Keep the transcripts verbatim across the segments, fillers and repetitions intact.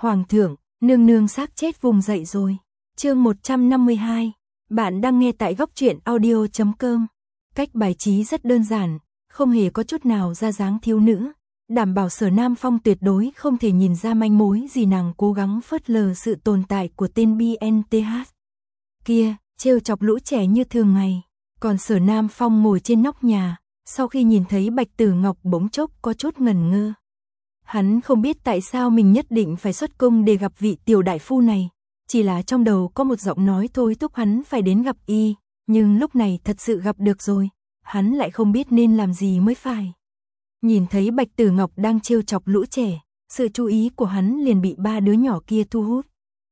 Hoàng thượng, nương nương xác chết vùng dậy rồi. Chương một trăm năm mươi hai. Bạn đang nghe tại góc truyện audio chấm com. Cách bài trí rất đơn giản, không hề có chút nào ra dáng thiếu nữ, đảm bảo Sở Nam Phong tuyệt đối không thể nhìn ra manh mối gì nàng cố gắng phớt lờ sự tồn tại của tên bê en tê hát. Kia, trêu chọc lũ trẻ như thường ngày. Còn Sở Nam Phong ngồi trên nóc nhà, sau khi nhìn thấy Bạch Tử Ngọc bỗng chốc có chút ngẩn ngơ. Hắn không biết tại sao mình nhất định phải xuất cung để gặp vị tiểu đại phu này, chỉ là trong đầu có một giọng nói thôi thúc hắn phải đến gặp y, nhưng lúc này thật sự gặp được rồi, hắn lại không biết nên làm gì mới phải. Nhìn thấy Bạch Tử Ngọc đang trêu chọc lũ trẻ, sự chú ý của hắn liền bị ba đứa nhỏ kia thu hút.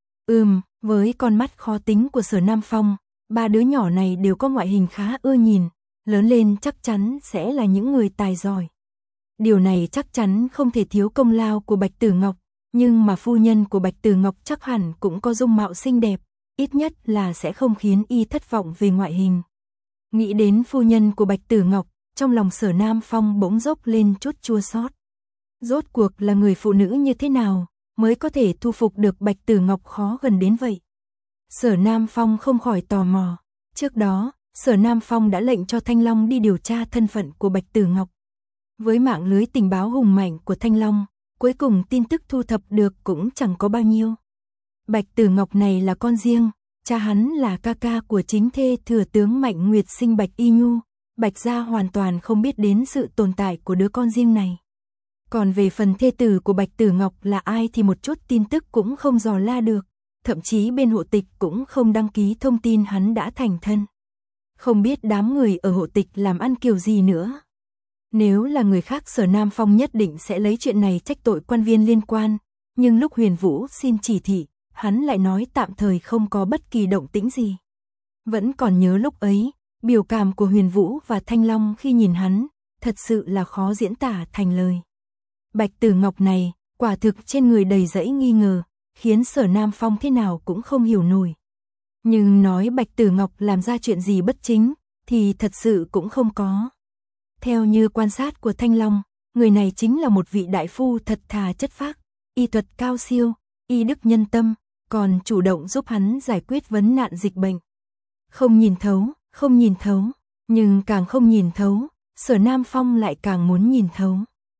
Ừm, với con mắt khó tính của Sở Nam Phong, ba đứa nhỏ này đều có ngoại hình khá ưa nhìn, lớn lên chắc chắn sẽ là những người tài giỏi. Điều này chắc chắn không thể thiếu công lao của Bạch Tử Ngọc, nhưng mà phu nhân của Bạch Tử Ngọc chắc hẳn cũng có dung mạo xinh đẹp, ít nhất là sẽ không khiến y thất vọng về ngoại hình. Nghĩ đến phu nhân của Bạch Tử Ngọc, trong lòng Sở Nam Phong bỗng dốc lên chút chua xót. Rốt cuộc là người phụ nữ như thế nào mới có thể thu phục được Bạch Tử Ngọc khó gần đến vậy? Sở Nam Phong không khỏi tò mò. Trước đó, Sở Nam Phong đã lệnh cho Thanh Long đi điều tra thân phận của Bạch Tử Ngọc. Với mạng lưới tình báo hùng mạnh của Thanh Long, cuối cùng tin tức thu thập được cũng chẳng có bao nhiêu. Bạch Tử Ngọc này là con riêng, cha hắn là ca ca của chính thê thừa tướng Mạnh Nguyệt sinh Bạch Y Nhu, Bạch gia hoàn toàn không biết đến sự tồn tại của đứa con riêng này. Còn về phần thê tử của Bạch Tử Ngọc là ai thì một chút tin tức cũng không dò la được, thậm chí bên hộ tịch cũng không đăng ký thông tin hắn đã thành thân. Không biết đám người ở hộ tịch làm ăn kiểu gì nữa. Nếu là người khác Sở Nam Phong nhất định sẽ lấy chuyện này trách tội quan viên liên quan, nhưng lúc Huyền Vũ xin chỉ thị, hắn lại nói tạm thời không có bất kỳ động tĩnh gì. Vẫn còn nhớ lúc ấy, biểu cảm của Huyền Vũ và Thanh Long khi nhìn hắn, thật sự là khó diễn tả thành lời. Bạch Tử Ngọc này, quả thực trên người đầy dẫy nghi ngờ, khiến Sở Nam Phong thế nào cũng không hiểu nổi. Nhưng nói Bạch Tử Ngọc làm ra chuyện gì bất chính, thì thật sự cũng không có. Theo như quan sát của Thanh Long, người này chính là một vị đại phu thật thà chất phác, y thuật cao siêu, y đức nhân tâm, còn chủ động giúp hắn giải quyết vấn nạn dịch bệnh. Không nhìn thấu, không nhìn thấu, nhưng càng không nhìn thấu, Sở Nam Phong lại càng muốn nhìn thấu.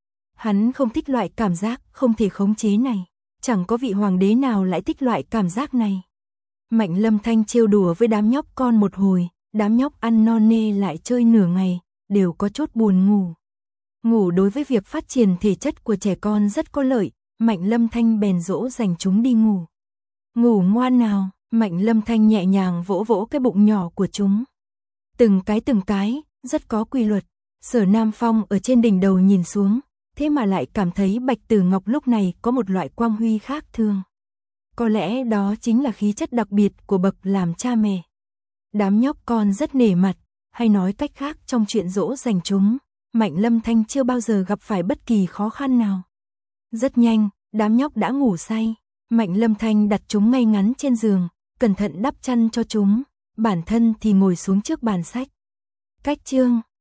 Hắn không thích loại cảm giác không thể khống chế này, chẳng có vị hoàng đế nào lại thích loại cảm giác này. Mạnh Lâm Thanh trêu đùa với đám nhóc con một hồi, đám nhóc ăn no nê lại chơi nửa ngày, đều có chút buồn ngủ. Ngủ đối với việc phát triển thể chất của trẻ con rất có lợi, Mạnh Lâm Thanh bèn dỗ dành chúng đi ngủ. Ngủ ngoan nào, Mạnh Lâm Thanh nhẹ nhàng vỗ vỗ cái bụng nhỏ của chúng. Từng cái từng cái, rất có quy luật. Sở Nam Phong ở trên đỉnh đầu nhìn xuống, thế mà lại cảm thấy Bạch Tử Ngọc lúc này có một loại quang huy khác thường. Có lẽ đó chính là khí chất đặc biệt của bậc làm cha mẹ. Đám nhóc con rất nể mặt, hay nói cách khác trong chuyện dỗ dành chúng, Mạnh Lâm Thanh chưa bao giờ gặp phải bất kỳ khó khăn nào. Rất nhanh, đám nhóc đã ngủ say, Mạnh Lâm Thanh đặt chúng ngay ngắn trên giường, cẩn thận đắp chăn cho chúng, bản thân thì ngồi xuống trước bàn sách. Cách chương